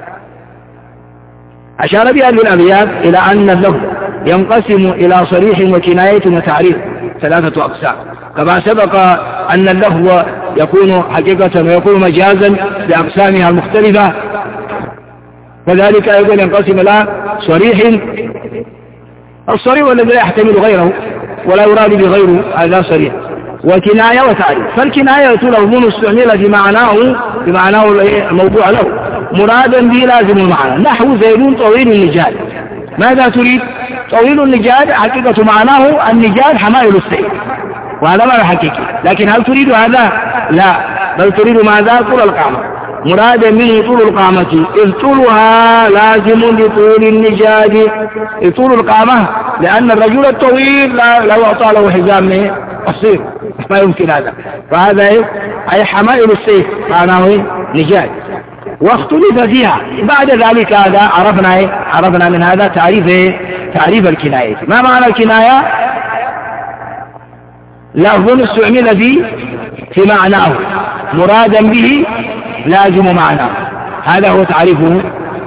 أشار بهذه الأبيات إلى أن اللفظ ينقسم إلى صريح وكناية وتعريف، ثلاثة أقسام، كما سبق أن اللفظ يكون حقيقة ويكون مجازا بأقسامها المختلفة، كذلك أيضا ينقسم إلى صريح، الصريح الذي لا يحتمل غيره ولا يراد بغيره، هذا صريح، وكناية وتعريف. فالكناية لفظ استعمل بمعناه الموضوع له مرادا به لازم المعنى، نحو زيد طويل النجاد. ماذا تريد؟ طويل النجاد حقيقة معناه النجاد حمائل السيف، وهذا معنى حقيقي، لكن هل تريد هذا؟ لا، بل تريد ماذا؟ طول القامة، مرادا منه طول القامة، إذ طولها لازم لطول النجاد، طول القامة، لأن الرجل الطويل لا يعطى له حزام قصير، ما يمكن هذا، فهذا أي حمائل السيف معناه نجاد. واختلف فيها بعد ذلك، هذا عرفنا من هذا تعريف الكناية. ما معنى الكناية؟ لفظ استعمل في معناه مرادا به لازم معناه. هذا هو تعريفه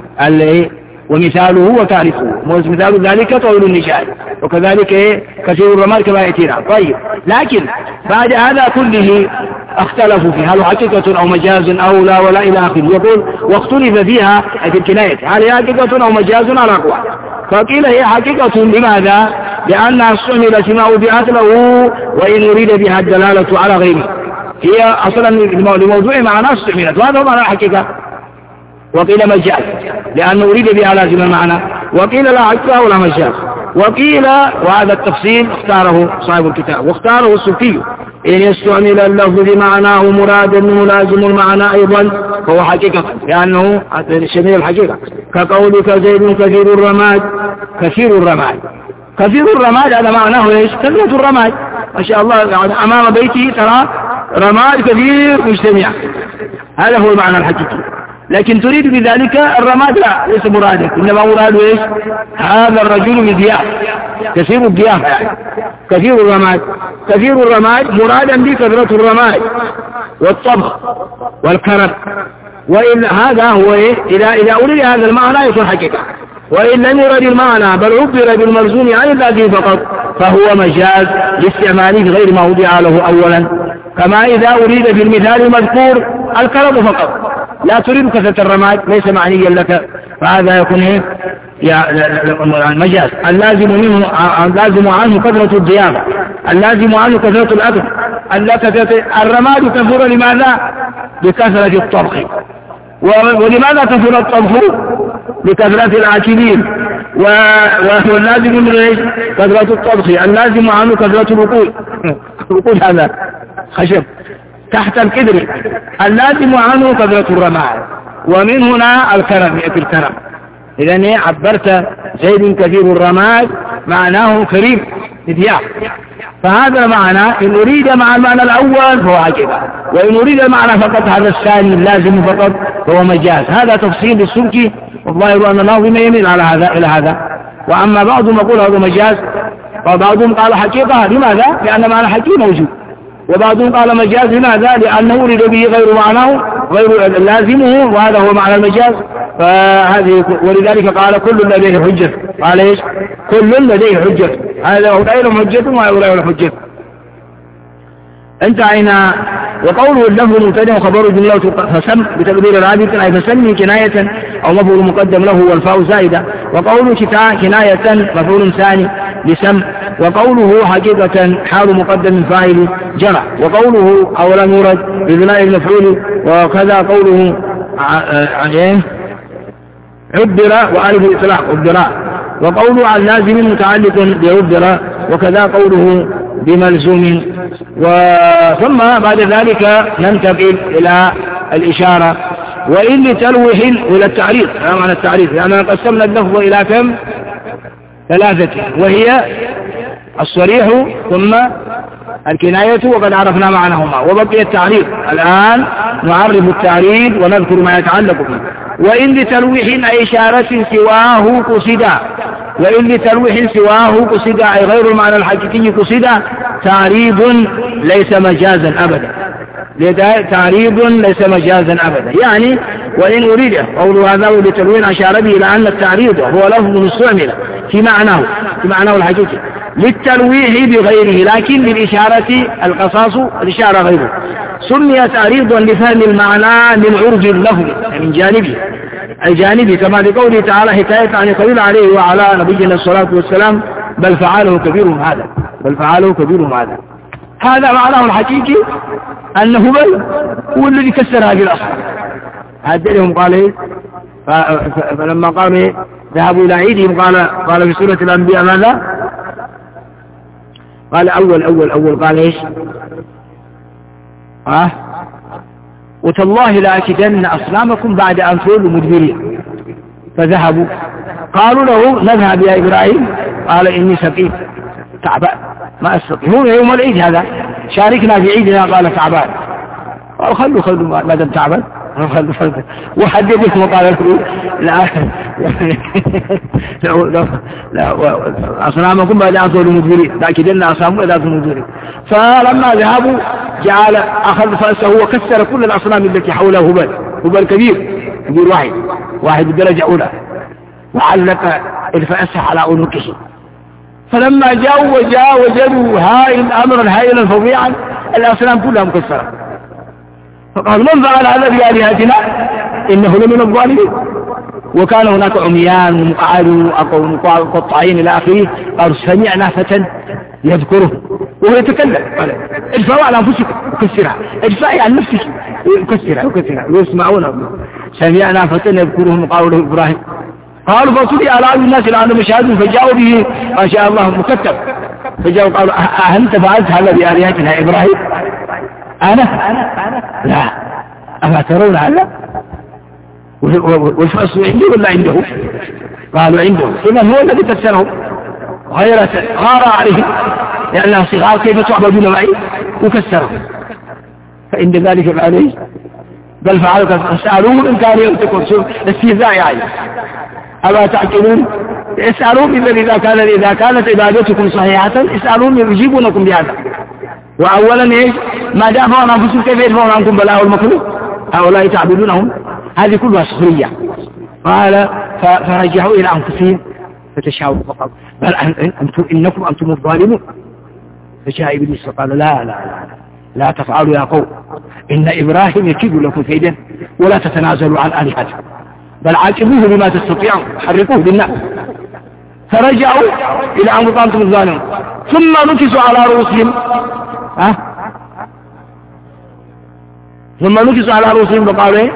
ومثاله وتعريفه. مثال ذلك طويل النشاء، وكذلك كثير الرمال كما يأتينا. طيب، لكن بعد هذا كله اختلفوا فيه، هل حقيقة أو مجاز أو لا ولا إلى آخره. يقول واختلف فيها في الكناية، هل هي حقيقة أو مجاز على أقوال. فقيل هي حقيقة. لماذا؟ لأنها استعملت ما أبيعت له وإن أريد بها الدلالة على غيره. هي أصلا لموضوع معنى استعملت، وهذا هو معنى الحقيقة. وقيل مجاز لأنه أريد بها لازم المعنى، وقيل لا حقيقة ولا مجاز. وقيل، وهذا التفصيل اختاره صاحب الكتاب واختاره السبكي، إن يستعمل اللفظ بمعناه مرادا منه لازم المعنى أيضا فهو حقيقة، لأنه شميل الحقيقة. كقولك زيد كثير الرماد. كثير الرماد، كثير الرماد هذا معناه ايش؟ كثرة الرماد، ما شاء الله، يعني أمام بيته ترى رماد كثير مجتمع، هذا هو المعنى الحقيقي. لكن تريد بذلك الرماد؟ لا، ليس مرادك، إنما مراد ايش؟ هذا الرجل مضياف، كثير الضيافة يعني. كثير الرماد، كثير الرماد مرادا به كثرة الرماد والطبخ والكرم. وإن هذا هو إذا أريد هذا المعنى يكون حقيقة، وإن لم يرد المعنى بل عبر بالمرسوم عن الذي فقط فهو مجاز لاستعماله غير ما وضع له أولا. كما إذا أريد في المثال المذكور الكرم فقط، لا تريد كثرة الرماد، ليس معنيا لك، فهذا يكون المجاز. اللازم عنه كثرة الضيافة، اللازم عنه كثرة الأكل. الرماد كثر لماذا؟ بكثرة الطبخ. ولماذا كثر الطبخ؟ بكثرة العاكلين. واللازم من ايش؟ كثرة الطبخ. اللازم عنه كثرة الوقود. الوقود هذا خشب تحت الكدر. اللازم عنه كثرة الرماد، ومن هنا الكرم، يأتي الكرم. إذن عبرت زيد كثير الرماد معناه كريم مضياف، فهذا معنى إن أريد مع المعنى الأول فهو حقيقة، وإن أريد المعنى فقط هذا الثاني اللازم فقط فهو مجاز. هذا تفصيل للسبكي، والظاهر أن الناظم يميل على هذا إلى هذا. وأما بعضهم يقول هذا مجاز، وبعضهم قال حقيقة. لماذا؟ لأن معنى حقيقي موجود. وبعضهم قال مجاز. لماذا؟ لأنه أريد به غير معناه غير لازمه، وهذا هو معنى المجاز. فهذه ولذلك قال كل لديه حجة. قال ايش؟ كل لديه حجة، هذا هؤلاء لهم حجة وهؤلاء لهم حجة. انتهينا. وقوله اللفظ مبتدأ وخبره جملة فسم بتقدير العادي أي فسمي كناية أو مفعول مقدم له والفاء زائدة. وقوله كناية مفعول ثاني لسم. وقوله حقيقة حال مقدم فاعل جرى. وقوله أولا يورد ببناء المفعول. وكذا قوله عبر وألف الإطلاق عبر. وقوله عن لازم متعلق بعبر. وكذا قوله بملزوم. ثم بعد ذلك ننتقل إلى الإشارة. وإن لتلوح إلى التعريف، هذا معنى التعريف، يعني قسمنا اللفظ إلى كم؟ 3، وهي الصريح ثم الكناية، وقد عرفنا معناهما، وبقي التعريف. الآن نعرف التعريف ونذكر ما يتعلق به. وإن لتلويح أي إشارة سواه قصدا. وإن لتلويح سواه قصدا أي غير المعنى الحقيقي قصدا تعريض ليس مجازا أبدا. تعريض ليس مجازا أبدا، يعني وإن أريد قول هذا لتلوين أشار به إلى أن التعريض هو لفظ مستعمل في معناه الحقيقي للتلويح بغيره، لكن للإشارة القصاص الإشارة غيره. سمي تعريضا لفهم المعنى من عرض اللفظ من جانبه الجانبي، كما لقوله تعالى حكاية عن قبيل عليه وعلى نبينا الصلاة والسلام بل فعله كبيرهم هذا، بل فعله كبيرهم هذا. هذا معناه الحقيقي أنه بل هو الذي كسر هذه الأصل. هذا لهم قال إيه؟ فلما قال إيه؟ ذهبوا إلى عيدهم قال في سورة الأنبياء ماذا؟ قال أول قال إيش؟ وتالله لأكيدن أصنامكم بعد أن تولوا مدبرين. فذهبوا قالوا له نذهب يا إبراهيم، قال إني سقيم تعبان ما أستطيع. هو يوم العيد هذا شاركنا في عيدنا، قال تعبان. قالوا خلوا ما دام تعبان وحددهم وقال لا أصنامكم بعد أن تولوا مدبرين لكن أصنامكم بعد أن تولوا مدبرين. فلما ذهبوا جعل أخذ فأسه وكسر كل الأصنام التي حوله هبل كبير واحد بدرجة أولى، وعلق الفأس على عنقه. فلما جاءوا وجدوا أمرا هائلا فظيعا، الأصنام كلها مكسرة. فقال من فعل هذا بآلهتنا إنه لمن الظالمين. وكان هناك عميان ومقطعين إلى آخره. قالوا سمعنا فتى يذكره وهو يتكلم، قال ادفعوا على أنفسكم وكسرها، ادفعي عن نفسك وكسرها ويسمعونه. سمعنا فتى يذكرهم وقالوا له إبراهيم. قالوا فاصلي على أعين الناس لأنهم يشهدون، فجاءوا به ما شاء الله مكتب. فجاءوا قالوا أنت فعلت هذا بآلهتنا إبراهيم؟ أنا لا، أما ترون هذا؟ والفأس عندي ولا عنده؟ قالوا عنده. إذن هو الذي كسرهم غار عليه لأنها صغار، كيف تعبدون معي؟ وكسرهم. فإن ذلك فعليه بل فعلوا فاسألوهم إن كانوا ينطقون. شوف استهزاء يعني. أما تعقلون؟ اسألوهم إذا كانت عبادتكم صحيحة اسألوهم يجيبونكم بهذا. وأولا إيش؟ ما دافعوا عن أنفسهم كيف يدفعون عنكم بلاء المكروه؟ هؤلاء تعبدونهم، هذه كلها سخرية. قال فرجعوا إلى أنفسهم فتشاوروا فقالوا بل إنكم أنتم الظالمون. فجاء إبليس وقال لا تفعلوا يا قوم، إن إبراهيم يكيد لكم كيدا ولا تتنازلوا عن آلهتكم بل عاقبوه بما تستطيعون، حرقوه بالنار. فرجعوا إلى أنفسهم الظالمون ثم نكسوا على رؤوسهم وقالوا ايه؟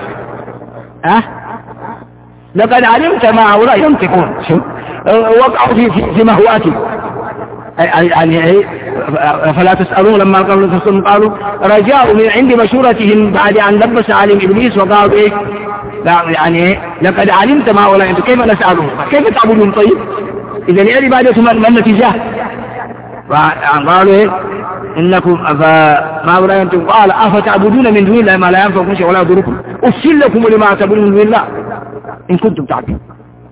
لقد علمت ما هؤلاء ينطقون. وقعوا في مهواتهم يعني فلا تسألون. لما قالوا رجاءوا من عند مشورتهم بعد أن لبس عليهم إبليس وقالوا ايه يعني لقد علمت ما هؤلاء ينطقون، كيف نسألهم؟ كيف تعبدون؟ طيب إذا لأي عبادة ما النتيجة؟ قالوا ايه إنكم ما هؤلاء ينطقون. قال أفتعبدون من دون الله ما لا ينفعكم شيئا ولا يضركم أفل لكم لما تعبدون من دون الله إن كنتم تعقلون.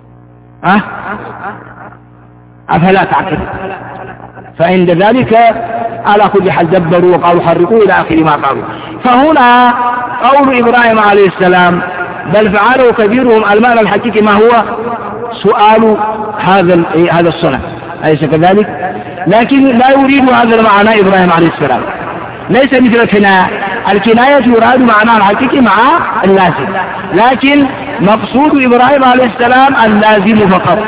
أفلا تعقلون؟ فعند ذلك على كل حال دبروا وقالوا حرقوا إلى آخر ما قالوا. فهنا قول إبراهيم عليه السلام بل فعلوا كبيرهم، المعنى الحقيقي ما هو؟ سؤال هذا الصنع، أليس كذلك؟ لكن لا يريد هذا المعنى إبراهيم عليه السلام، ليس مثل الكناية يراد معناها الحقيقي مع اللازم، لكن مقصود إبراهيم عليه السلام اللازم فقط،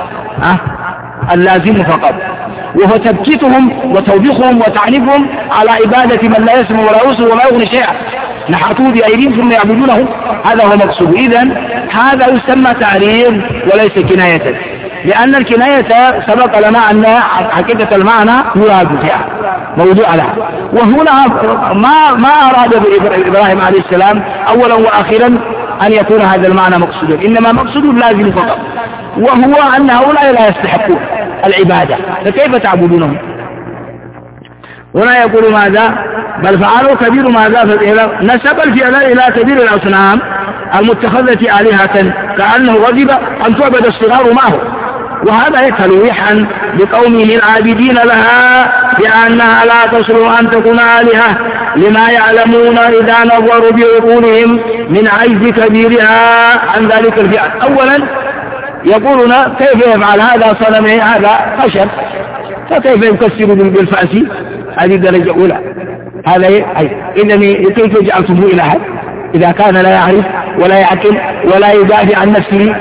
اللازم فقط، وهو تبكيتهم وتوبيخهم وتعنيفهم على عبادة من لا يسمع ولا يبصر ولا يغني شيئا، نحتوا بأيديهم ثم يعبدونه، هذا هو مقصود. إذن هذا يسمى تعريض وليس كناية، لأن الكناية سبق لنا أن حقيقة المعنى يراد فيها موضوع لها. وهنا ما أراد إبراهيم عليه السلام أولا وآخرا أن يكون هذا المعنى مقصودا، إنما مقصود لازم فقط، وهو أن هؤلاء لا يستحقون العبادة فكيف تعبدونهم؟ هنا يقول ماذا؟ بل فعلوا كبير ماذا؟ نسب الفعل إلى كبير الأصنام المتخذة آلهة كأنه غضب أن تعبد الصغار معه، وهذا تلويحا لقومه العابدين لها بأنها لا تصلح أن تكون آلهة لما يعلمون إذا نظروا بعقولهم من عجز كبيرها عن ذلك الفعل. أولا يقولون كيف يفعل هذا صنم هذا خشب فكيف يكسر بالفأس؟ هذه الدرجة الأولى. هذا إذن كيف جعلتموه إلها إذا كان لا يعرف ولا يعقل ولا يدافع عن نفسه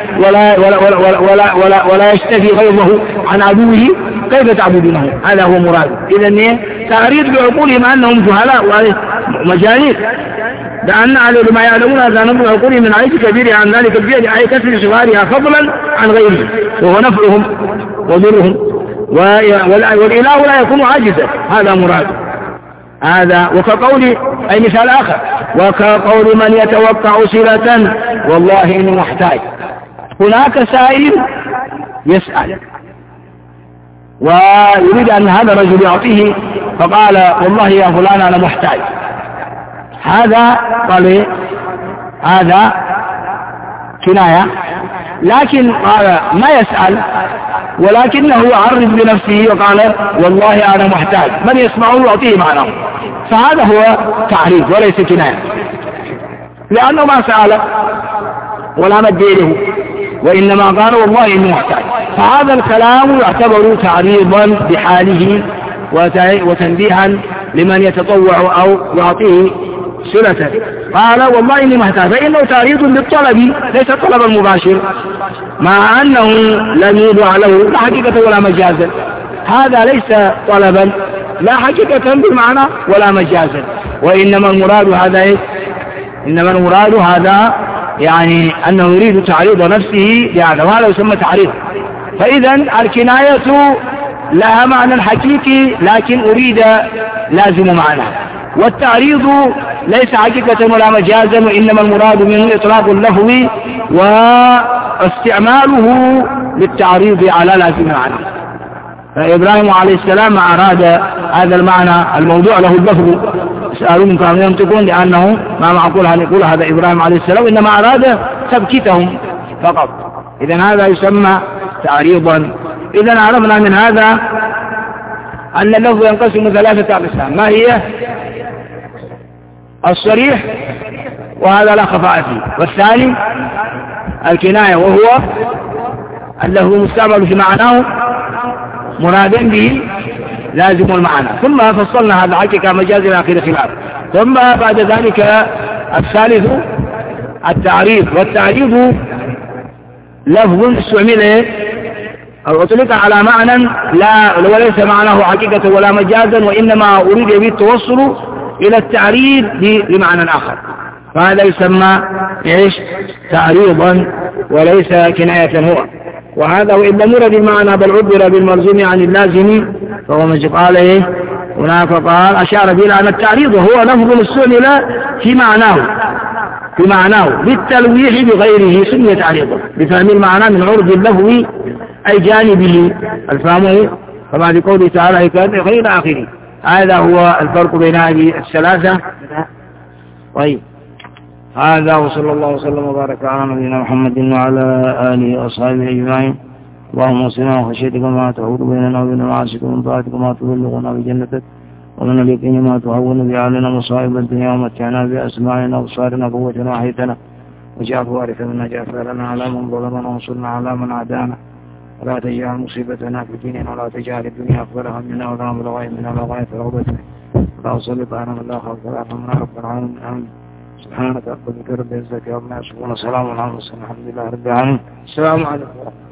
ولا يشتكي غيظه عن عدوه، كيف تعبدونه؟ هذا هو مراد. إذن تعريض بعقولهم أنهم جهلاء ومجانين، لأن على ما يعلمون أن نظر عقولهم من عيش كبير عن ذلك الفعل أي كسر صغارها فضلا عن غيره، وهو نفعهم وضرهم، والإله لا يكون عاجزا، هذا مراد. هذا وكقول أي مثال آخر وكقول من يتوقع صلة والله إني محتاج. هناك سائل يسأل ويريد أن هذا الرجل يعطيه فقال والله يا فلان أنا محتاج، هذا قال هذا كناية، لكن قال ما يسأل ولكنه يعرف بنفسه وقال والله أنا محتاج، من يسمعه يعطيه معناه، فهذا هو تعريف وليس كناية، لأنه ما سأل ولا مد يده، وإنما قال والله إنه محتاج، فهذا الكلام يعتبر تعريضا بحاله وتنبيها لمن يتطوع أو يعطيه صلة. قال والله إني محتاج، فإنه تعريض بالطلب ليس الطلب المباشر، مع أنه لم يوضع له لا حقيقة ولا مجازا، هذا ليس طلبا لا حقيقة بالمعنى ولا مجازا، وإنما المراد هذا إيه؟ إنما المراد هذا يعني أنه يريد تعريض نفسه بهذا، وهذا يسمى تعريض. فإذا الكناية لها معنى حقيقي لكن أريد لازم معنى، والتعريض ليس حقيقة ولا مجازا، وإنما المراد منه إطلاق اللفظ واستعماله للتعريض على لازم معنى. فإبراهيم عليه السلام أراد هذا المعنى الموضوع له اللفظ، يسألون كانوا ينطقون لأنه ما معقول أن يقول هذا إبراهيم عليه السلام، إنما أراد تبكيتهم فقط. إذن هذا يسمى تعريضا. إذن عرفنا من هذا أن اللفظ ينقسم ثلاثة أقسام، ما هي؟ الصريح وهذا لا خفاء فيه، والثاني الكناية وهو اللفظ مستعمل في معناه مرادا به لازم المعنى، ثم فصلنا هذا حقيقة مجاز إلى آخر خلاف، ثم بعد ذلك الثالث التعريض، والتعريض لفظ استعمل أو أطلق على معنى لا وليس معناه حقيقة ولا مجازا، وإنما أريد به التوصل إلى التعريض لمعنى آخر، فهذا يسمى إيش؟ تعريضا وليس كناية هو. وهذا وإن لم يرد المعنى بل عبر بالمرزوم عن اللازم فهو من قال إيه هناك، قال أشار به أن التعريض هو لفظ استعمل في معناه بالتلويح بغيره سمي تعريضا، بفهم المعنى من عرض اللفظ أي جانبه الفهم، كما لقوله تعالى غير آخره. هذا هو الفرق بين هذه الثلاثة. طيب هذا وصلى الله وسلم وبارك على نبينا محمد وعلى آله وأصحابه أجمعين. اللهم اصلنا وخشيتك ما تحول بيننا وبين معاصيك، ومن طاعتك ما تبلغنا بجنتك، ومن اليقين ما تهون به علينا مصائب الدنيا، ومتعنا بأسماعنا وأبصارنا قوتنا وحيتنا، واجعله وارثا منا، اجعل لنا على من ظلمنا وانصرنا على من عادانا، ولا تجعل مصيبتنا في ديننا، ولا تجعل الدنيا أكبر همنا ولا مبلغ علمنا ولا غاية رغبتنا، ولا سلط علينا من لا خوف ولا حزن رب العالمين. آمين. سبحانك رب العزة عما يصفون، وسلام على المرسلين، الحمد لله رب العالمين. السلام عليكم.